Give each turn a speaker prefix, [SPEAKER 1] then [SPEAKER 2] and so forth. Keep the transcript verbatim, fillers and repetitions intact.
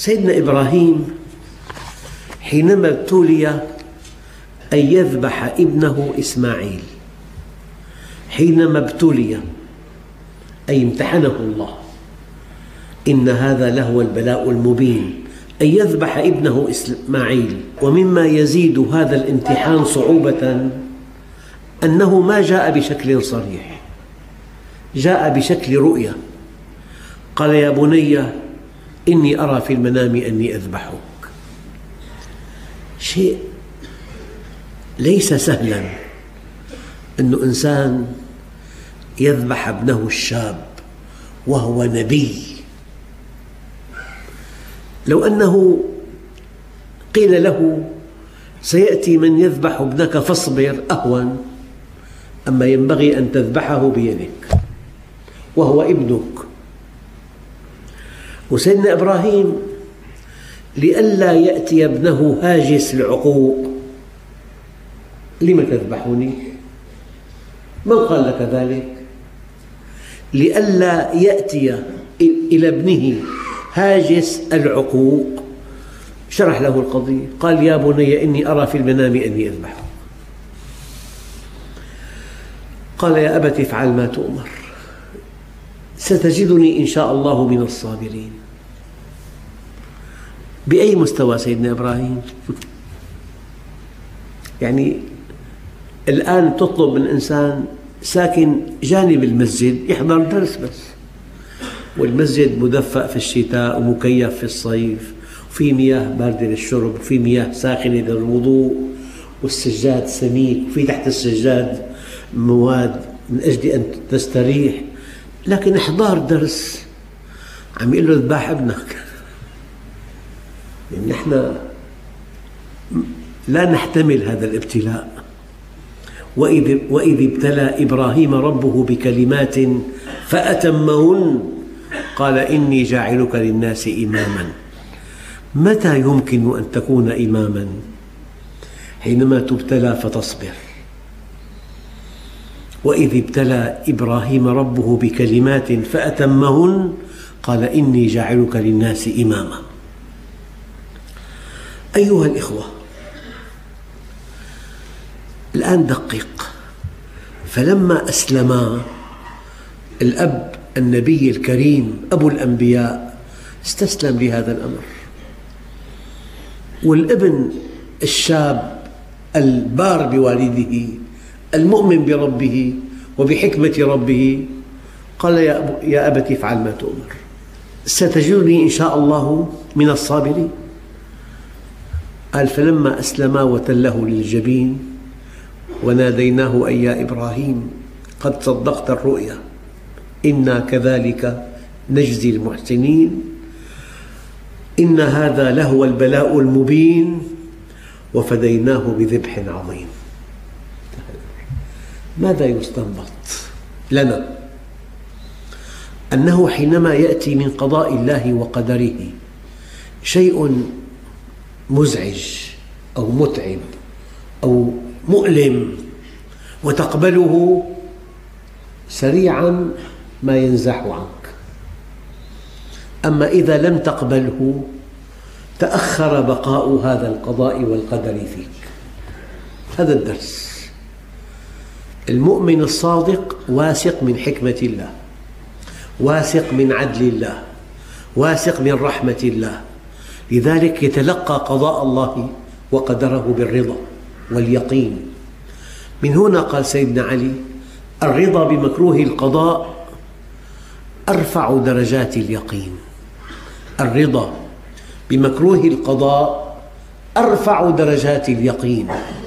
[SPEAKER 1] سيدنا إبراهيم حينما ابتلي أن يذبح ابنه إسماعيل، حينما ابتلي أي امتحنه الله، إن هذا لهو البلاء المبين أن يذبح ابنه إسماعيل. ومما يزيد هذا الامتحان صعوبة أنه ما جاء بشكل صريح، جاء بشكل رؤية. قال: يا بني إني أرى في المنام أني أذبحك. شيء ليس سهلاً أن إنسان يذبح ابنه الشاب وهو نبي. لو أنه قيل له: سيأتي من يذبح ابنك فاصبر، أهون. أما ينبغي أن تذبحه بيدك وهو ابنك. وسيدنا إبراهيم لئلا يأتي ابنه هاجس العقوق: لم تذبحني؟ من قال لك ذلك؟ لئلا يأتي إلى ابنه هاجس العقوق شرح له القضية. قال: يا بني إني أرى في المنام أني أذبحك. قال: يا أبت افعل ما تؤمر، ستجدني إن شاء الله من الصابرين. بأي مستوى سيدنا إبراهيم؟ يعني الآن تطلب من إنسان ساكن جانب المسجد يحضر درس بس، والمسجد مدفأ في الشتاء ومكيف في الصيف، وفي مياه باردة للشرب وفي مياه ساخنة للوضوء، والسجاد سميك وفي تحت السجاد مواد من أجل أن تستريح، لكن إحضار درس عم يقول له اذبح ابنك. يعني نحن لا نحتمل هذا الابتلاء. وإذ, وإذ ابتلى إبراهيم ربه بكلمات فأتمهن قال إني جاعلك للناس إماما. متى يمكن أن تكون إماما؟ حينما تبتلى فتصبر. وإذ ابتلى إبراهيم ربه بكلمات فأتمهن قال إني جاعلك للناس إماما. أيها الإخوة، الآن دقق. فلما أسلما، الأب النبي الكريم أبو الأنبياء استسلم لهذا الأمر، والابن الشاب البار بوالده المؤمن بربه وبحكمة ربه قال: يا أبت افعل ما تؤمر، ستجدني إن شاء الله من الصابرين. قال: فلما أسلما وتله للجبين وناديناه أي يا إبراهيم قد صدقت الرؤيا إنا كذلك نجزي المحسنين إن هذا لهو البلاء المبين وفديناه بذبح عظيم. ماذا يستنبط لنا؟ أنه حينما يأتي من قضاء الله وقدره شيء مزعج أو متعب أو مؤلم وتقبله، سريعاً ما ينزح عنك. أما إذا لم تقبله تأخر بقاء هذا القضاء والقدر فيك. هذا الدرس. المؤمن الصادق واثق من حكمة الله، واثق من عدل الله، واثق من رحمة الله، لذلك يتلقى قضاء الله وقدره بالرضا واليقين. من هنا قال سيدنا علي: الرضا بمكروه القضاء أرفع درجات اليقين. الرضا بمكروه القضاء أرفع درجات اليقين.